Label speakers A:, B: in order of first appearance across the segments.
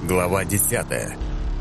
A: Глава 10.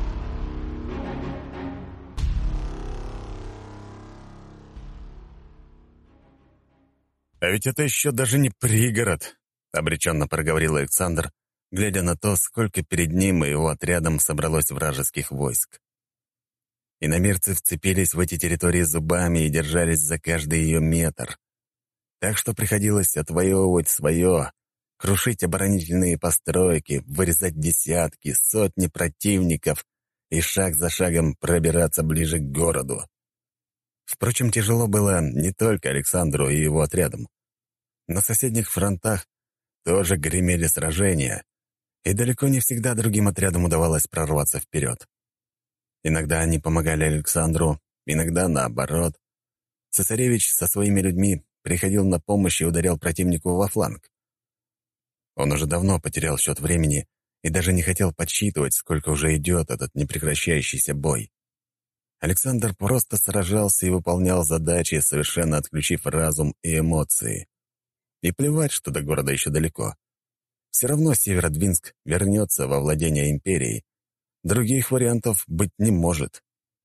A: «А ведь это еще даже не пригород», — обреченно проговорил Александр, глядя на то, сколько перед ним и его отрядом собралось вражеских войск. Иномирцы вцепились в эти территории зубами и держались за каждый ее метр. Так что приходилось отвоевывать свое, крушить оборонительные постройки, вырезать десятки, сотни противников и шаг за шагом пробираться ближе к городу. Впрочем, тяжело было не только Александру и его отрядам. На соседних фронтах тоже гремели сражения, и далеко не всегда другим отрядам удавалось прорваться вперед. Иногда они помогали Александру, иногда наоборот. Цесаревич со своими людьми приходил на помощь и ударял противнику во фланг. Он уже давно потерял счет времени и даже не хотел подсчитывать, сколько уже идет этот непрекращающийся бой. Александр просто сражался и выполнял задачи, совершенно отключив разум и эмоции. И плевать, что до города еще далеко. Все равно Северодвинск вернется во владение империей. Других вариантов быть не может.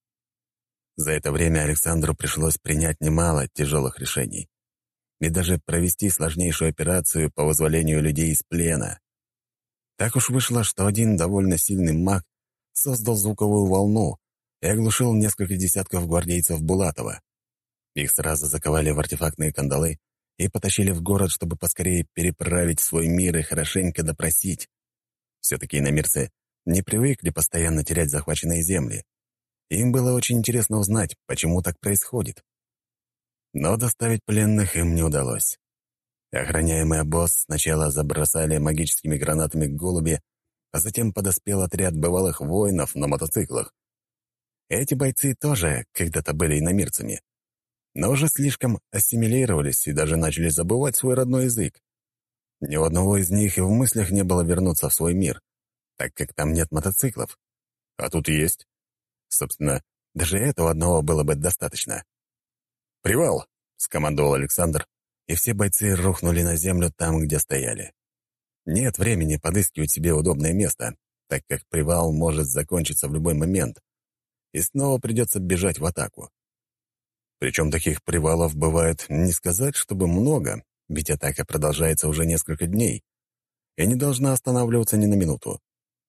A: За это время Александру пришлось принять немало тяжелых решений. И даже провести сложнейшую операцию по вызволению людей из плена. Так уж вышло, что один довольно сильный маг создал звуковую волну и оглушил несколько десятков гвардейцев Булатова. Их сразу заковали в артефактные кандалы и потащили в город, чтобы поскорее переправить в свой мир и хорошенько допросить. Все-таки иномирцы не привыкли постоянно терять захваченные земли. Им было очень интересно узнать, почему так происходит. Но доставить пленных им не удалось. Охраняемый обоз сначала забросали магическими гранатами голуби, а затем подоспел отряд бывалых воинов на мотоциклах. Эти бойцы тоже когда-то были иномирцами, но уже слишком ассимилировались и даже начали забывать свой родной язык. Ни у одного из них и в мыслях не было вернуться в свой мир, так как там нет мотоциклов. А тут есть. Собственно, даже этого одного было бы достаточно. «Привал!» — скомандовал Александр, и все бойцы рухнули на землю там, где стояли. Нет времени подыскивать себе удобное место, так как привал может закончиться в любой момент, и снова придется бежать в атаку. Причем таких привалов бывает не сказать, чтобы много, ведь атака продолжается уже несколько дней и не должна останавливаться ни на минуту.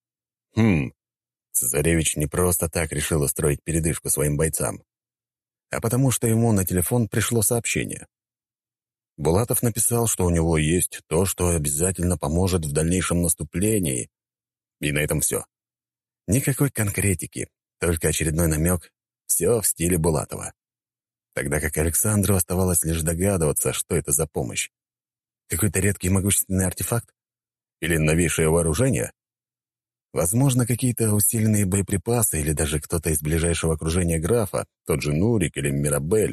A: Цесаревич не просто так решил устроить передышку своим бойцам, а потому что ему на телефон пришло сообщение. Булатов написал, что у него есть то, что обязательно поможет в дальнейшем наступлении. И на этом все. Никакой конкретики, только очередной намек. Все в стиле Булатова. Тогда как Александру оставалось лишь догадываться, что это за помощь. Какой-то редкий могущественный артефакт? Или новейшее вооружение? Возможно, какие-то усиленные боеприпасы или даже кто-то из ближайшего окружения графа, тот же Нурик или Мирабель.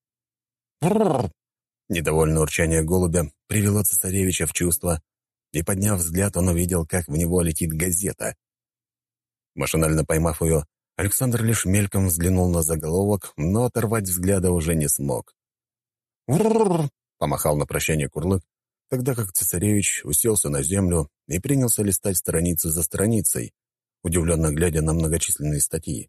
A: Бррр! Недовольное урчание голубя привело цесаревича в чувство, и, подняв взгляд, он увидел, как в него летит газета. Машинально поймав ее, Александр лишь мельком взглянул на заголовок, но оторвать взгляда уже не смог. «Бррр!» — помахал на прощание Курлык, тогда как цесаревич уселся на землю и принялся листать страницу за страницей, удивленно глядя на многочисленные статьи.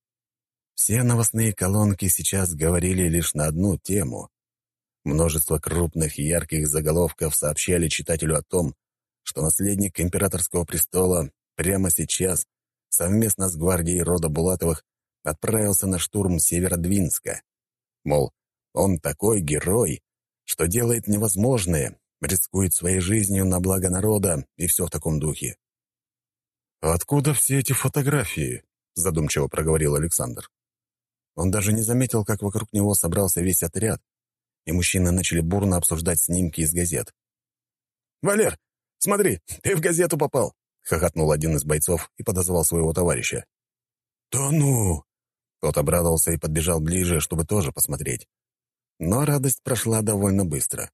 A: Все новостные колонки сейчас говорили лишь на одну тему. Множество крупных и ярких заголовков сообщали читателю о том, что наследник императорского престола прямо сейчас совместно с гвардией рода Булатовых отправился на штурм Северодвинска. Мол, он такой герой, что делает невозможное, рискует своей жизнью на благо народа и все в таком духе. «Откуда все эти фотографии?» — задумчиво проговорил Александр. Он даже не заметил, как вокруг него собрался весь отряд, и мужчины начали бурно обсуждать снимки из газет. «Валер, смотри, ты в газету попал!» — хохотнул один из бойцов и подозвал своего товарища. «Да ну!» Тот обрадовался и подбежал ближе, чтобы тоже посмотреть. Но радость прошла довольно быстро.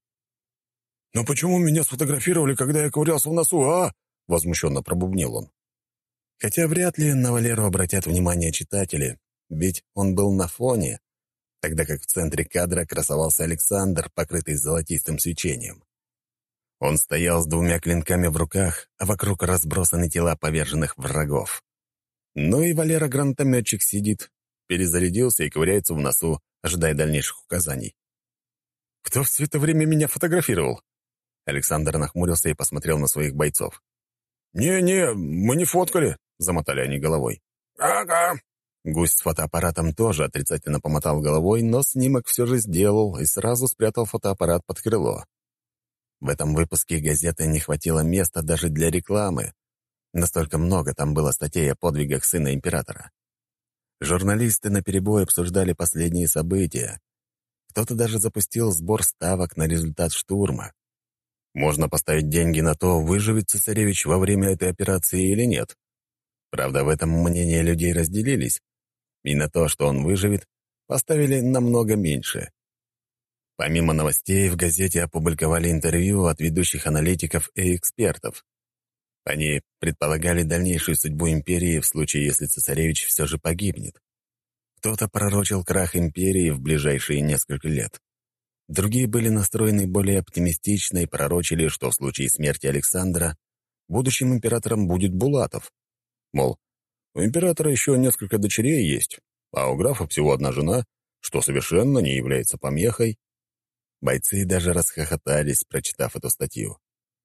A: «Но почему меня сфотографировали, когда я ковырялся в носу, а?» — возмущенно пробубнил он. Хотя вряд ли на Валеру обратят внимание читатели, ведь он был на фоне, тогда как в центре кадра красовался Александр, покрытый золотистым свечением. Он стоял с двумя клинками в руках, а вокруг разбросаны тела поверженных врагов. Ну и Валера-гранатометчик сидит, перезарядился и ковыряется в носу, ожидая дальнейших указаний. «Кто все это время меня фотографировал?» Александр нахмурился и посмотрел на своих бойцов. «Не-не, мы не фоткали», — замотали они головой. «Ага». Гусь с фотоаппаратом тоже отрицательно помотал головой, но снимок все же сделал и сразу спрятал фотоаппарат под крыло. В этом выпуске газеты не хватило места даже для рекламы. Настолько много там было статей о подвигах сына императора. Журналисты наперебой обсуждали последние события. Кто-то даже запустил сбор ставок на результат штурма. Можно поставить деньги на то, выживет цесаревич во время этой операции или нет. Правда, в этом мнения людей разделились, и на то, что он выживет, поставили намного меньше. Помимо новостей, в газете опубликовали интервью от ведущих аналитиков и экспертов. Они предполагали дальнейшую судьбу империи в случае, если цесаревич все же погибнет. Кто-то пророчил крах империи в ближайшие несколько лет. Другие были настроены более оптимистично и пророчили, что в случае смерти Александра будущим императором будет Булатов. Мол, у императора еще несколько дочерей есть, а у графа всего одна жена, что совершенно не является помехой. Бойцы даже расхохотались, прочитав эту статью.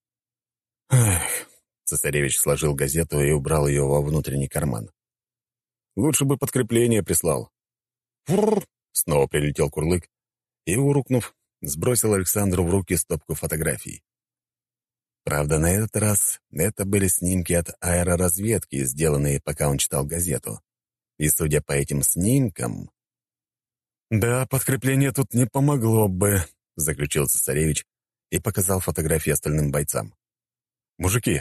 A: «Эх!» — цесаревич сложил газету и убрал ее во внутренний карман. «Лучше бы подкрепление прислал». «Фрррр!» — снова прилетел Курлык и, урукнув, сбросил Александру в руки стопку фотографий. Правда, на этот раз это были снимки от аэроразведки, сделанные, пока он читал газету. И, судя по этим снимкам... «Да, подкрепление тут не помогло бы», — заключил цесаревич и показал фотографии остальным бойцам. «Мужики,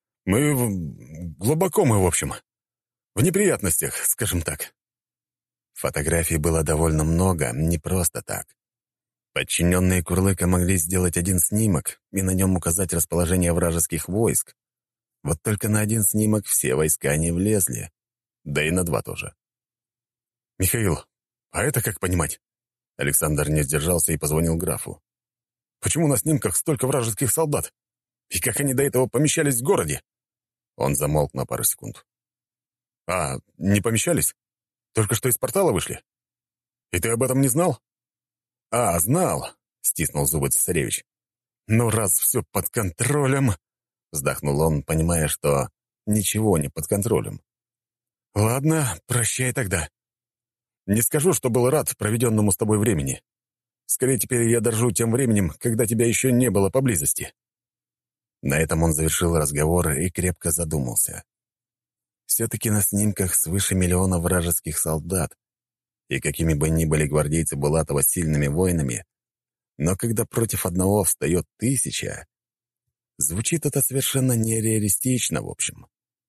A: глубоко мы, в общем, в неприятностях, скажем так». Фотографий было довольно много, не просто так. Подчиненные Курлыка могли сделать один снимок и на нем указать расположение вражеских войск. Вот только на один снимок все войска не влезли, да и на два тоже. «Михаил, а это как понимать?» Александр не сдержался и позвонил графу. «Почему на снимках столько вражеских солдат? И как они до этого помещались в городе?» Он замолк на пару секунд. «А, не помещались? Только что из портала вышли? И ты об этом не знал?» «А, знал», — стиснул зубы цесаревич. «Ну, раз все под контролем...» — вздохнул он, понимая, что ничего не под контролем. «Ладно, прощай тогда. Не скажу, что был рад проведенному с тобой времени. Скорее, теперь я дорожу тем временем, когда тебя еще не было поблизости». На этом он завершил разговор и крепко задумался. Все-таки на снимках свыше 1 миллиона вражеских солдат, и какими бы ни были гвардейцы Булатова сильными воинами, но когда против одного встает 1000, звучит это совершенно нереалистично, в общем.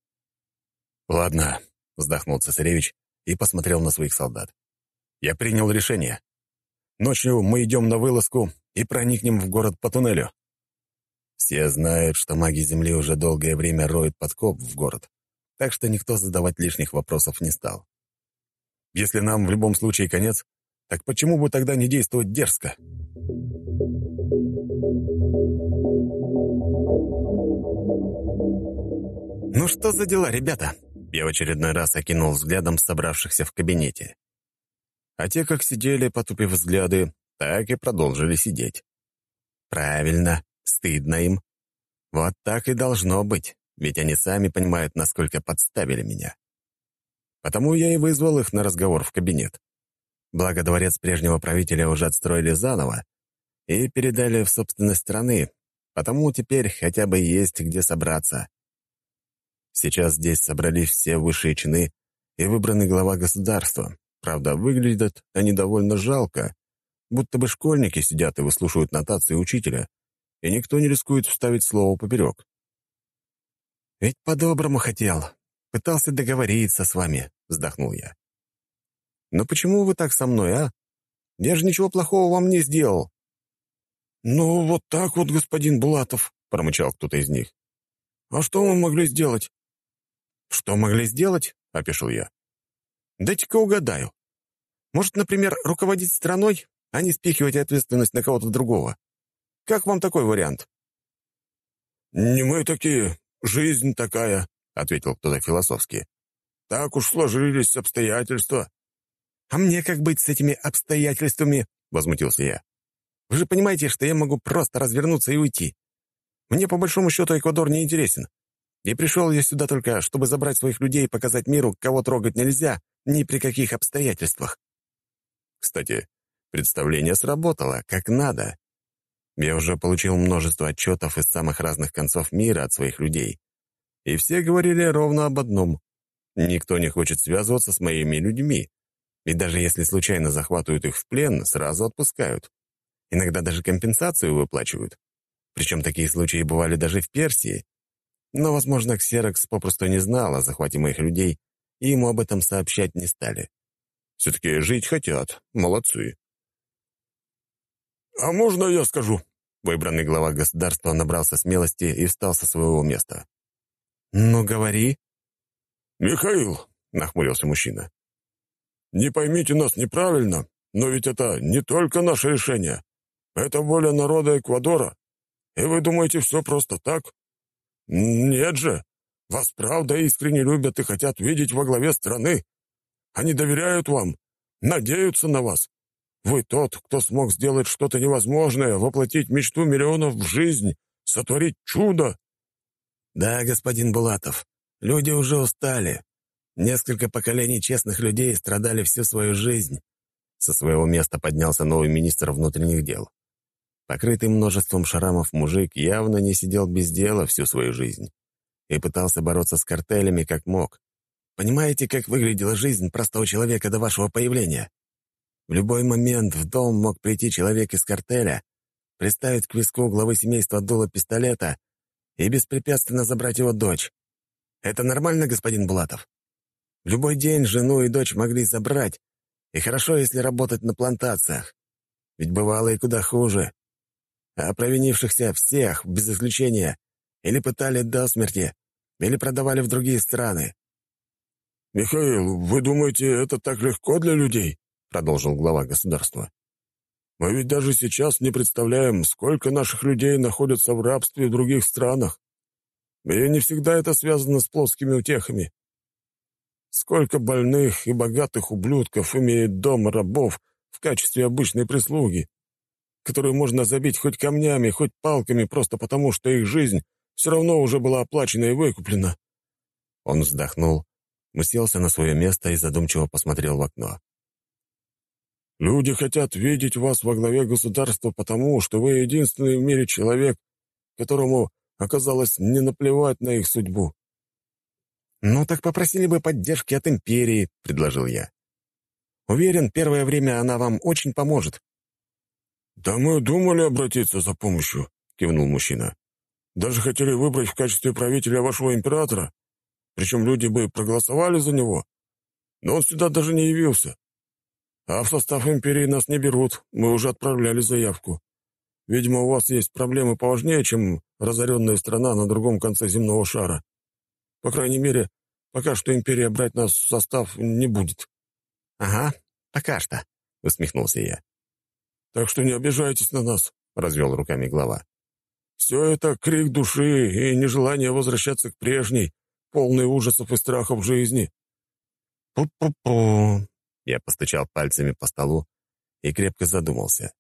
A: «Ладно», — вздохнул цесаревич и посмотрел на своих солдат. «Я принял решение. Ночью мы идем на вылазку и проникнем в город по туннелю. Все знают, что маги Земли уже долгое время роют подкоп в город, так что никто задавать лишних вопросов не стал. Если нам в любом случае конец, так почему бы тогда не действовать дерзко?» «Ну что за дела, ребята?» Я в очередной раз окинул взглядом собравшихся в кабинете. А те, как сидели, потупив взгляды, так и продолжили сидеть. Правильно, стыдно им. Вот так и должно быть, ведь они сами понимают, насколько подставили меня. Потому я и вызвал их на разговор в кабинет. Благо, дворец прежнего правителя уже отстроили заново и передали в собственность страны, потому теперь хотя бы есть где собраться. Сейчас здесь собрались все высшие чины и выбранный глава государства. Правда, выглядят они довольно жалко, будто бы школьники сидят и выслушивают нотации учителя, и никто не рискует вставить слово поперек. «Ведь по-доброму хотел. Пытался договориться с вами», — вздохнул я. «Но почему вы так со мной, а? Я же ничего плохого вам не сделал». «Ну, вот так вот, господин Булатов», — промычал кто-то из них. «А что мы могли сделать?» «Что могли сделать?» — опешил я. «Дайте-ка угадаю. Может, например, руководить страной, а не спихивать ответственность на кого-то другого. Как вам такой вариант?»
B: «Не мы такие, жизнь такая», — ответил кто-то философски. «Так уж сложились обстоятельства».
A: «А мне как быть с этими обстоятельствами?» — возмутился я. «Вы же понимаете, что я могу просто развернуться и уйти. Мне, по большому счету, Эквадор не интересен. И пришел я сюда только, чтобы забрать своих людей и показать миру, кого трогать нельзя, ни при каких обстоятельствах». Кстати, представление сработало, как надо. Я уже получил множество отчетов из самых разных концов мира от своих людей. И все говорили ровно об одном. Никто не хочет связываться с моими людьми. И даже если случайно захватывают их в плен, сразу отпускают. Иногда даже компенсацию выплачивают. Причем такие случаи бывали даже в Персии. Но, возможно, Ксерокс попросту не знал о захвате моих людей, и ему об этом сообщать не стали. Все-таки жить хотят. Молодцы.
B: «А можно я скажу?»
A: Выбранный глава государства набрался смелости и встал со своего места. «Ну, говори».
B: «Михаил», — нахмурился мужчина, — «не поймите нас неправильно, но ведь это не только наше решение. Это воля народа Эквадора. И вы думаете, все просто так? Нет же. Вас правда искренне любят и хотят видеть во главе страны. Они доверяют вам, надеются на вас. Вы тот, кто смог сделать что-то невозможное, воплотить мечту миллионов в жизнь, сотворить чудо».
A: «Да, господин Булатов, люди уже устали. Несколько поколений честных людей страдали всю свою жизнь». Со своего места поднялся новый министр внутренних дел. Покрытый множеством шрамов мужик явно не сидел без дела всю свою жизнь и пытался бороться с картелями как мог. Понимаете, как выглядела жизнь простого человека до вашего появления? В любой момент в дом мог прийти человек из картеля, приставить к виску главы семейства дуло пистолета и беспрепятственно забрать его дочь. Это нормально, господин Булатов? В любой день жену и дочь могли забрать, и хорошо, если работать на плантациях. Ведь бывало и куда хуже. А провинившихся всех, без исключения, или пытали до смерти, или продавали в другие страны.
B: «Михаил, вы думаете, это так легко для людей?» — продолжил глава государства. «Мы ведь даже сейчас не представляем, сколько наших людей находятся в рабстве в других странах. И не всегда это связано с плоскими утехами. Сколько больных и богатых ублюдков имеет дом рабов в качестве обычной прислуги, которую можно забить хоть камнями, хоть палками, просто потому, что их жизнь все равно уже была оплачена и выкуплена».
A: Он вздохнул, уселся на свое место и задумчиво посмотрел в окно.
B: «Люди хотят видеть вас во главе государства потому, что вы единственный в мире человек, которому оказалось не наплевать на их судьбу».
A: «Ну так попросили бы поддержки от империи», — предложил я. «Уверен, первое время она вам очень поможет».
B: «Да мы думали обратиться за помощью», — кивнул мужчина. «Даже хотели выбрать в качестве правителя вашего императора. Причем люди бы проголосовали за него. Но он сюда даже не явился. А в состав империи нас не берут, мы уже отправляли заявку. Видимо, у вас есть проблемы поважнее, чем разоренная страна на другом конце земного шара. По крайней мере, пока что империя брать нас в состав не будет».
A: «Ага, пока что», — усмехнулся я.
B: «Так что не обижайтесь на нас», — развел руками глава. «Все это крик души и нежелание возвращаться к прежней, полной ужасов и страхов жизни».
A: «Пу-пу-пу», — я постучал пальцами по столу и крепко задумался.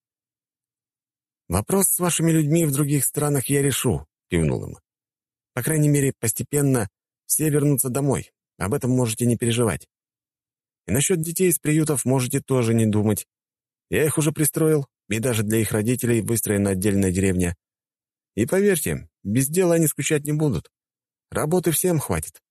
A: «Вопрос с вашими людьми в других странах я решу», — кивнул им. «По крайней мере, постепенно все вернутся домой. Об этом можете не переживать. И насчет детей из приютов можете тоже не думать. Я их уже пристроил, и даже для их родителей выстроена отдельная деревня. И поверьте, без дела они скучать не будут. Работы всем хватит».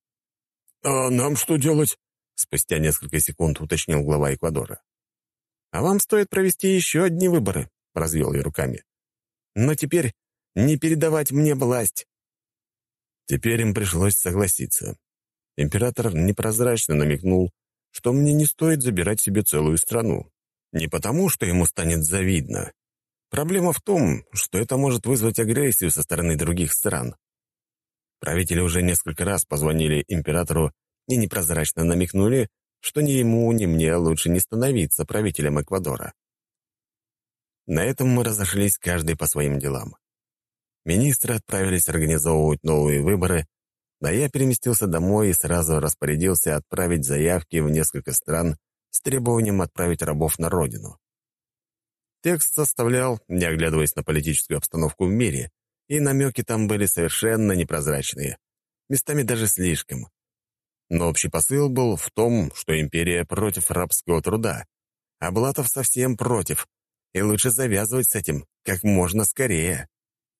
B: «А нам что делать?»
A: — спустя несколько секунд уточнил глава Эквадора. «А вам стоит провести еще одни выборы», — развел я руками. «Но теперь не передавать мне власть». Теперь им пришлось согласиться. Император непрозрачно намекнул, что мне не стоит забирать себе целую страну. Не потому, что ему станет завидно. Проблема в том, что это может вызвать агрессию со стороны других стран. Правители уже несколько раз позвонили императору и непрозрачно намекнули, что ни ему, ни мне лучше не становиться правителем Эквадора. На этом мы разошлись каждый по своим делам. Министры отправились организовывать новые выборы, а я переместился домой и сразу распорядился отправить заявки в несколько стран с требованием отправить рабов на родину. Текст составлял, не оглядываясь на политическую обстановку в мире, и намеки там были совершенно непрозрачные, местами даже слишком. Но общий посыл был в том, что империя против рабского труда, а Блатов совсем против, и лучше завязывать с этим как можно скорее.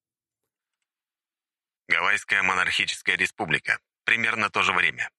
A: Гавайская монархическая республика. Примерно то же время.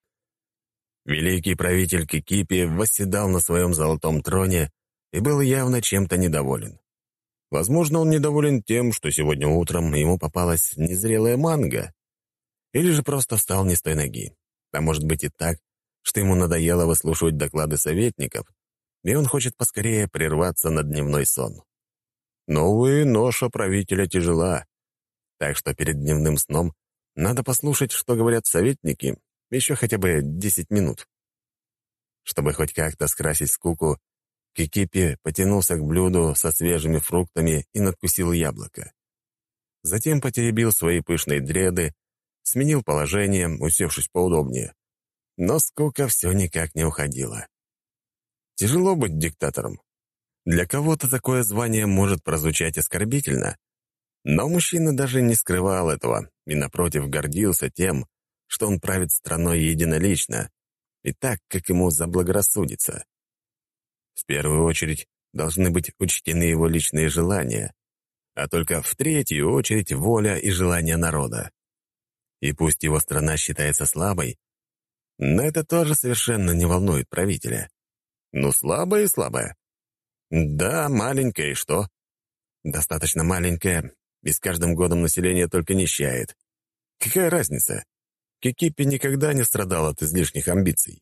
A: Великий правитель Кикипи восседал на своем золотом троне и был явно чем-то недоволен. Возможно, он недоволен тем, что сегодня утром ему попалась незрелая манго, или же просто встал не с той ноги. А может быть и так, что ему надоело выслушивать доклады советников, и он хочет поскорее прерваться на дневной сон. Но, увы, ноша правителя тяжела, так что перед дневным сном надо послушать, что говорят советники, еще хотя бы 10 минут. Чтобы хоть как-то скрасить скуку, Кикипи потянулся к блюду со свежими фруктами и надкусил яблоко. Затем потеребил свои пышные дреды, сменил положение, усевшись поудобнее. Но скука все никак не уходила. Тяжело быть диктатором. Для кого-то такое звание может прозвучать оскорбительно, но мужчина даже не скрывал этого и, напротив, гордился тем, что он правит страной единолично и так, как ему заблагорассудится. В первую очередь должны быть учтены его личные желания, а только в третью очередь воля и желания народа. И пусть его страна считается слабой, но это тоже совершенно не волнует правителя. Ну, слабая и слабая. Да, маленькая, и что? Достаточно маленькая, и с каждым годом население только нищает. Какая разница? Кикипи никогда не страдал от излишних амбиций.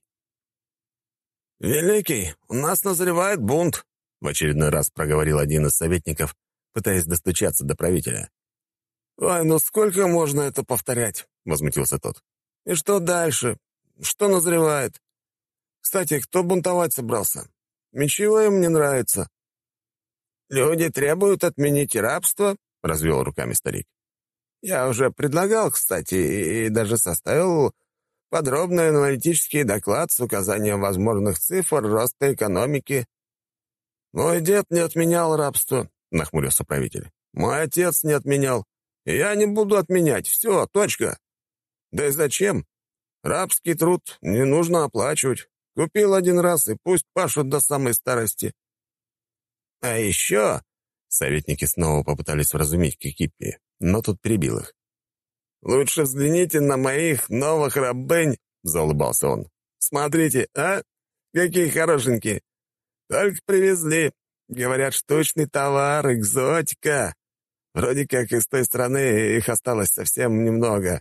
A: «Великий, у нас назревает бунт», — в очередной раз проговорил один из советников, пытаясь достучаться до правителя. «Ой, ну сколько можно это повторять?» — возмутился тот. «И что дальше? Что назревает? Кстати, кто бунтовать собрался? Ничего им не нравится». «Люди требуют отменить рабство», — развел руками старик. «Я уже предлагал, кстати, и даже составил подробный аналитический доклад с указанием возможных цифр роста экономики». «Мой дед не отменял рабство», — нахмурился правитель. «Мой отец не отменял. И я не буду отменять. Все, точка. Да и зачем? Рабский труд не нужно оплачивать. Купил один раз, и пусть пашут до самой старости». «А еще...» — советники снова попытались вразумить Кикипи, но тут перебил их. «Лучше взгляните на моих новых рабынь», — заулыбался он. «Смотрите, а? Какие хорошенькие. Только привезли. Говорят, штучный товар, экзотика. Вроде как из той страны их осталось совсем немного».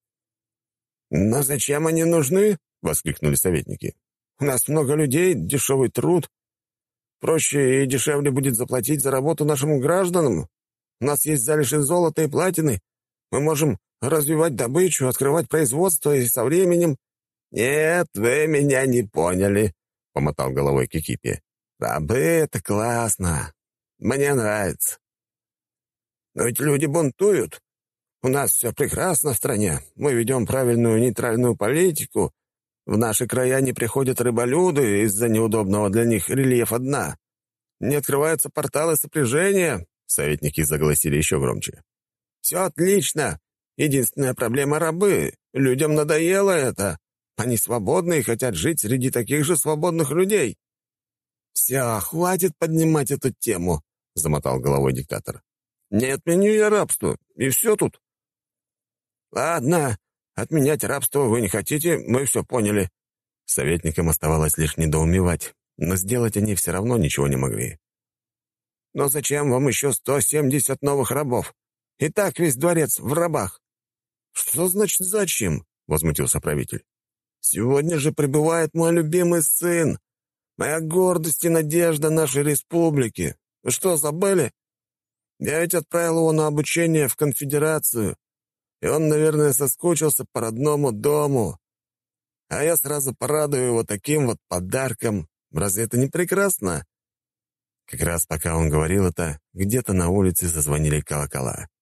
A: «Но зачем они нужны?» — воскликнули советники. «У нас много людей, дешевый труд. Проще и дешевле будет заплатить за работу нашим гражданам. У нас есть залежи золота и платины. Мы можем развивать добычу, открывать производство и со временем...» «Нет, вы меня не поняли», — помотал головой Кикипи. «Рабы — это классно. Мне нравится. Но ведь люди бунтуют. У нас все прекрасно в стране. Мы ведем правильную нейтральную политику. В наши края не приходят рыболюды из-за неудобного для них рельефа дна. Не открываются порталы сопряжения». Советники заголосили еще громче. «Все отлично. Единственная проблема — рабы. Людям надоело это. Они свободны и хотят жить среди таких же свободных людей». «Все, хватит поднимать эту тему», — замотал головой диктатор. «Не отменю я рабство, и все тут». «Ладно, отменять рабство вы не хотите, мы все поняли». Советникам оставалось лишь недоумевать, но сделать они все равно ничего не могли. «Но зачем вам еще 170 новых рабов? И так весь дворец в рабах». «Что значит зачем?» — возмутился правитель. «Сегодня же прибывает мой любимый сын, моя гордость и надежда нашей республики. Вы что, забыли? Я ведь отправил его на обучение в конфедерацию, и он, наверное, соскучился по родному дому. А я сразу порадую его таким вот подарком. Разве это не прекрасно?» Как раз пока он говорил это, где-то на улице зазвонили колокола.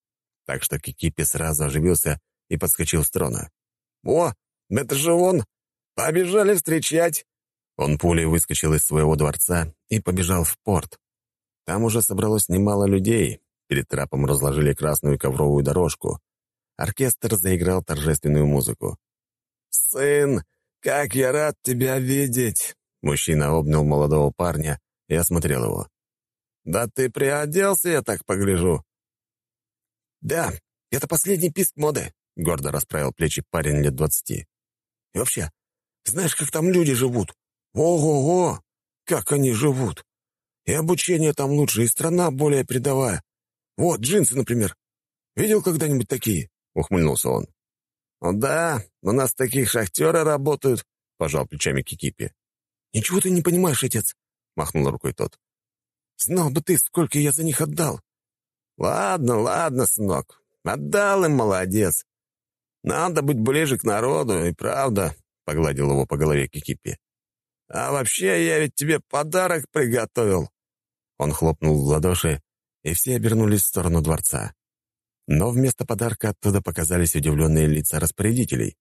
A: так что Кикипи сразу оживился и подскочил с трона.
B: «О, это же он! Побежали встречать!»
A: Он пулей выскочил из своего дворца и побежал в порт. Там уже собралось немало людей. Перед трапом разложили красную ковровую дорожку. Оркестр заиграл торжественную музыку.
B: «Сын, как я рад тебя видеть!»
A: Мужчина обнял молодого парня и осмотрел его.
B: «Да ты приоделся, я так погляжу».
C: «Да, это последний писк моды», — гордо расправил плечи парень лет 20. «И вообще, знаешь, как там люди живут? Ого-го! Как они живут! И обучение там лучше, и страна более передовая. Вот, джинсы, например. Видел когда-нибудь такие?» — ухмыльнулся он.
B: «Ну да, у нас таких шахтеры работают», — пожал плечами Кикипи.
C: «Ничего ты не понимаешь, отец», — махнул рукой тот. «Знал бы ты, сколько я за них отдал».
B: «Ладно, ладно, сынок. Отдал им, молодец. Надо быть ближе к народу, и правда», — погладил его по голове Кикипи. «А вообще, я ведь тебе подарок приготовил».
A: Он хлопнул в ладоши, и все обернулись в сторону дворца. Но вместо подарка оттуда показались удивленные лица распорядителей.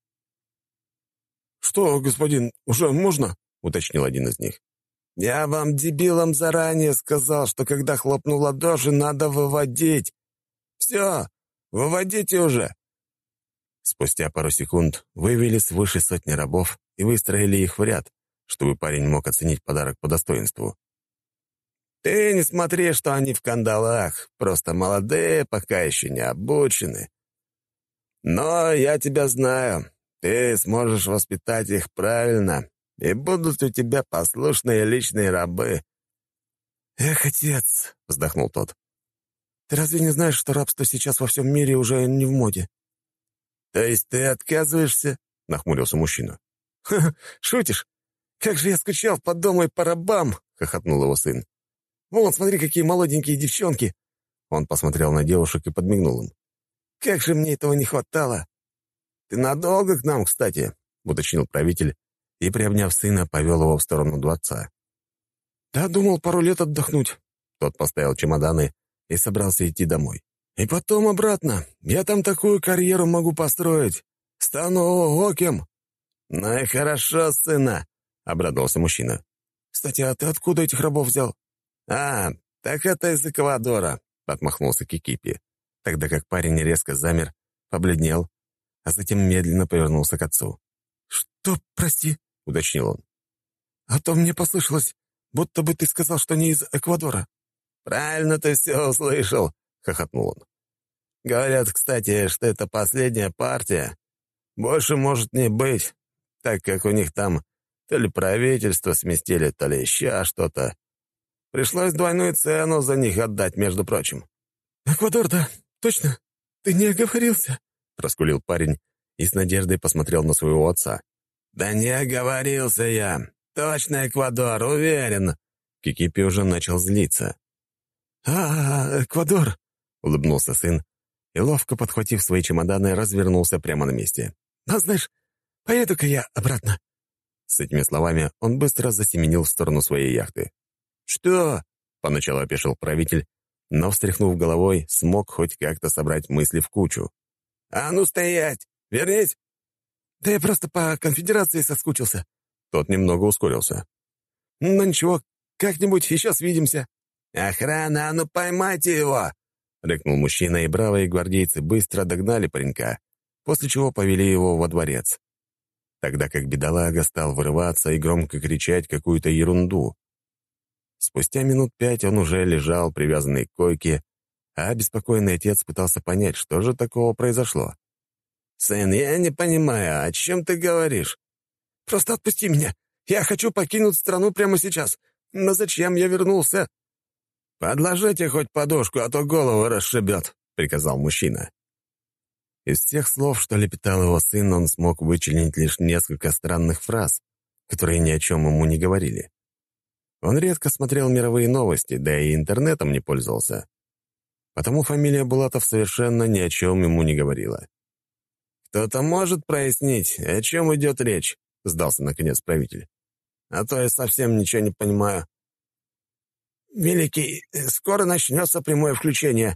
C: «Что, господин, уже можно?» — уточнил один из них.
B: «Я вам, дебилам, заранее сказал, что когда хлопну в ладоши, надо выводить. Все, выводите уже».
A: Спустя пару секунд вывели свыше сотни рабов и выстроили их в ряд, чтобы парень мог оценить подарок по достоинству.
B: «Ты не смотри, что они в кандалах, просто молодые, пока еще не обучены. Но я тебя знаю, ты сможешь воспитать их правильно, и будут у тебя послушные личные рабы».
C: «Эх, отец!» — вздохнул тот. «Ты разве не знаешь, что рабство сейчас во всем мире уже не в моде?»
B: «То есть ты отказываешься?» — нахмурился мужчина.
C: «Ха-ха, шутишь? Как же я скучал по дому и по рабам!» — хохотнул его сын. «Вон, смотри, какие молоденькие девчонки!»
A: Он посмотрел на девушек и подмигнул им.
C: «Как же мне этого не хватало!»
B: «Ты надолго к нам, кстати?» — уточнил правитель
A: и, приобняв сына, повел его в сторону дворца.
C: «Да, думал пару лет отдохнуть».
A: Тот поставил чемоданы и собрался идти домой.
C: «И потом обратно. Я там такую карьеру могу построить. Стану ого кем».
B: «Ну и хорошо, сына», — обрадовался мужчина.
C: «Кстати, а ты откуда этих рабов взял?»
B: «А, так это из Эквадора», — отмахнулся Кикипи,
A: тогда как парень резко замер, побледнел, а затем медленно повернулся к отцу.
C: «Что, прости?»
A: — уточнил он.
C: «А то мне послышалось, будто бы ты сказал, что не из Эквадора».
B: «Правильно ты все услышал», — хохотнул он. «Говорят, кстати, что это последняя партия. Больше может не быть, так как у них там то ли правительство сместили, то ли еще что-то. Пришлось двойную цену за них отдать, между прочим».
C: «Эквадор, да, точно? Ты не оговорился?»
A: — проскулил парень и с надеждой посмотрел на своего отца.
B: «Да не оговорился я. Точно Эквадор, уверен».
A: Кикипи уже начал злиться.
C: Эквадор!»
A: — улыбнулся сын и, ловко подхватив свои чемоданы, развернулся прямо на месте.
C: «А знаешь, поеду-ка я обратно».
A: С этими словами он быстро засеменил в сторону своей яхты.
B: «Что?»
A: — поначалу опешил правитель, но, встряхнув головой, смог хоть как-то собрать мысли в кучу.
B: «А ну стоять! Вернись!»
C: «Да я просто по конфедерации соскучился».
A: Тот немного ускорился.
C: «Ну ничего, как-нибудь еще свидимся».
B: «Охрана, а ну поймайте его!»
A: — рыкнул мужчина, и бравые гвардейцы быстро догнали паренька, после чего повели его во дворец. Тогда как бедолага стал вырываться и громко кричать какую-то ерунду. Спустя минут 5 он уже лежал, привязанный к койке, а обеспокоенный отец пытался понять, что же такого произошло.
B: «Сын, я не понимаю, о чем ты говоришь?»
C: «Просто отпусти меня. Я хочу покинуть страну прямо сейчас. Но зачем я вернулся?»
B: «Подложите хоть подушку, а то голову расшибет», — приказал мужчина.
A: Из всех слов, что лепетал его сын, он смог вычленить лишь несколько странных фраз, которые ни о чем ему не говорили. Он редко смотрел мировые новости, да и интернетом не пользовался. Потому фамилия Булатов совершенно ни о чем ему не говорила.
B: «Кто-то может прояснить, о чем идет речь?» — сдался, наконец, правитель. «А то я совсем ничего не понимаю».
C: «Великий, скоро начнется прямое включение,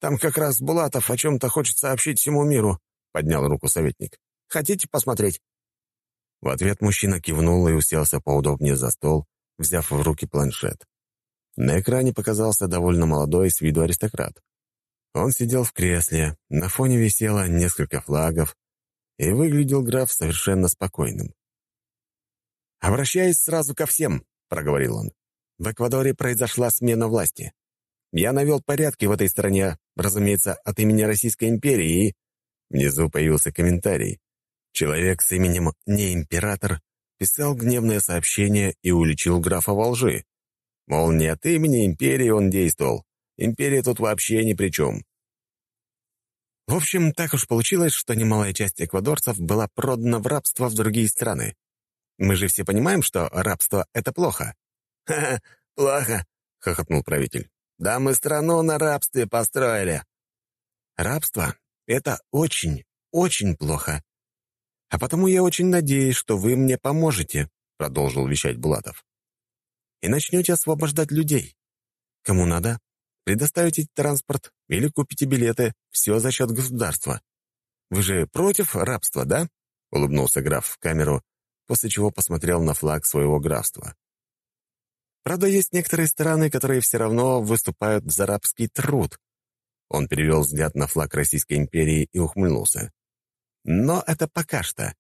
C: Там как раз Булатов о чем-то хочет сообщить всему миру», — поднял руку советник. «Хотите посмотреть?»
A: В ответ мужчина кивнул и уселся поудобнее за стол, взяв в руки планшет. На экране показался довольно молодой с виду аристократ. Он сидел в кресле, на фоне висело несколько флагов, и выглядел граф совершенно спокойным.
C: «Обращаюсь сразу ко всем», — проговорил он. «В Эквадоре произошла смена власти. Я навел порядки в этой стране, разумеется, от имени Российской империи, и...»
A: Внизу появился комментарий. Человек с именем «Не император» писал гневное сообщение и уличил графа во лжи. Мол, не от имени империи он действовал. Империя тут вообще ни при чем.
C: В общем, так уж получилось, что немалая часть эквадорцев была продана в рабство в другие страны. Мы же все понимаем, что рабство — это плохо. «Ха-ха, плохо», — хохотнул правитель. «Да мы страну на рабстве построили». «Рабство — это очень, очень плохо. А потому я очень надеюсь, что вы мне поможете», — продолжил вещать Булатов. «И начнете освобождать людей. Кому надо, предоставите транспорт или купите билеты, все за счет государства. Вы же против рабства, да?» — улыбнулся граф в камеру, после чего посмотрел на флаг своего графства. «Правда, есть некоторые страны, которые все равно выступают за рабский труд». Он перевел взгляд на флаг Российской империи и ухмыльнулся. «Но это пока что».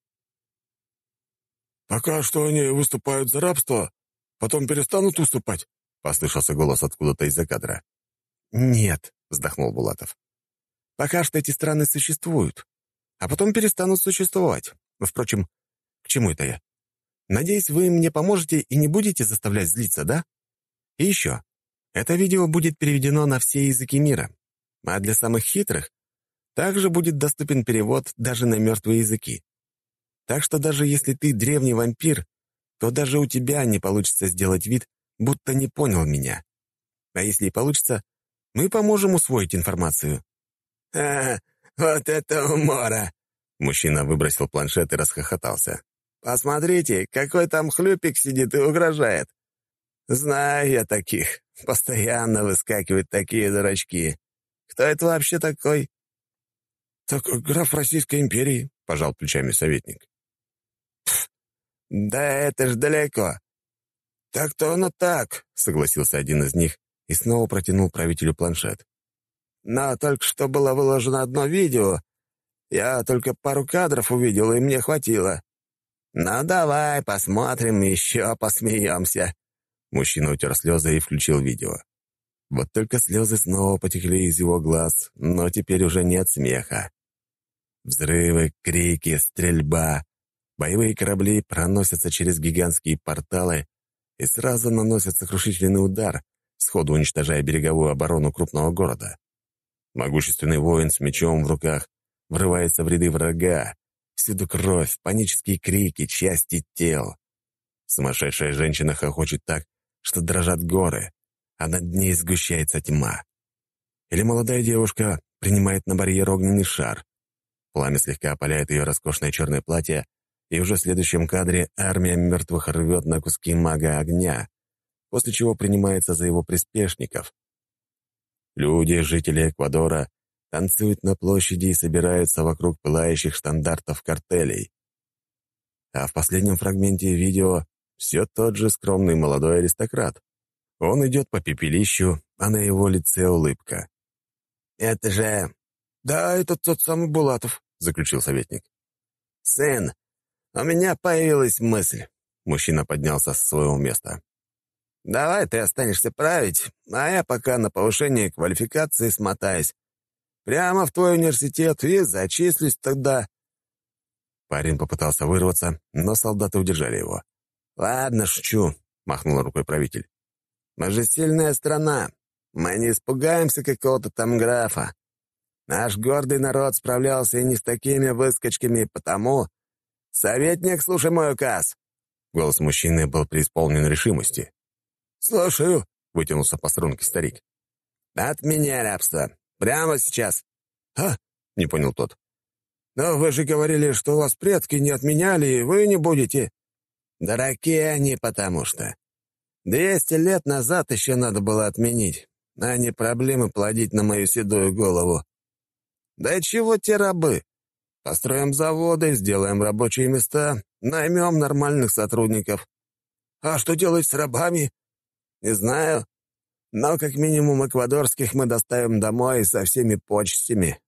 B: «Пока что они выступают за рабство, потом перестанут уступать», — послышался голос откуда-то из-за кадра.
C: «Нет», — вздохнул Булатов. «Пока что эти страны существуют, а потом перестанут существовать. Впрочем, к чему это я? Надеюсь, вы мне поможете и не будете заставлять злиться, да? И еще, это видео будет переведено на все языки мира, а для самых хитрых также будет доступен перевод даже на мертвые языки. Так что даже если ты древний вампир, то даже у тебя не получится сделать вид, будто не понял меня. А если и получится, мы поможем усвоить информацию». Вот это умора!» Мужчина выбросил планшет и расхохотался. «Посмотрите, какой там хлюпик сидит и угрожает. Знаю я таких. Постоянно выскакивают такие дурачки. Кто это вообще такой?»
B: «Так граф Российской империи», — пожал плечами советник.
C: «Да это ж далеко». «Так-то оно так», — согласился один из них и снова протянул правителю планшет. «Но только что было выложено одно видео. Я только пару кадров увидел, и мне хватило. Ну, давай посмотрим, еще посмеемся». Мужчина утер слезы и включил видео. Вот только слезы снова потекли из его глаз, но теперь уже не от смеха. Взрывы, крики, стрельба. Боевые корабли проносятся через гигантские порталы и сразу наносят сокрушительный удар, сходу уничтожая береговую оборону крупного города. Могущественный воин с мечом в руках врывается в ряды врага. Всюду кровь, панические крики, части тел. Сумасшедшая женщина хохочет так, что дрожат горы, а над ней сгущается тьма. Или молодая девушка принимает на барьер огненный шар. Пламя слегка опаляет ее роскошное черное платье, и уже в следующем кадре армия мертвых рвет на куски мага огня, после чего принимается за его приспешников. Люди, жители Эквадора, танцуют на площади и собираются вокруг пылающих стандартов картелей. А в последнем фрагменте видео все тот же скромный молодой аристократ. Он идет по пепелищу, а на его лице улыбка. «Это же...»
B: «Да, это тот самый Булатов», — заключил советник.
C: «Сын, у меня появилась мысль». Мужчина поднялся с своего места. «Давай ты останешься править, а я пока на повышение квалификации смотаюсь. Прямо в твой университет и зачислюсь тогда». Парень попытался вырваться, но солдаты удержали его. «Ладно, шучу», — махнул рукой правитель. «Мы же сильная страна. Мы не испугаемся какого-то там графа. Наш гордый народ справлялся и не с такими выскочками, потому... Советник, слушай мой указ». Голос мужчины был преисполнен решимости.
B: «Слушаю»,
C: — вытянулся по струнке старик. «Отменяй рабство. Прямо сейчас».
B: «А?»
C: — не понял тот.
B: «Но вы же говорили, что вас предки не отменяли, и вы не будете».
C: «Дураки они, потому что. 200 лет назад еще надо было отменить. а не проблемы плодить на мою седую голову. Да и чего те рабы? Построим заводы, сделаем рабочие места, наймем нормальных сотрудников. А что делать с рабами? Не знаю. Но как минимум эквадорских мы доставим домой со всеми почестями.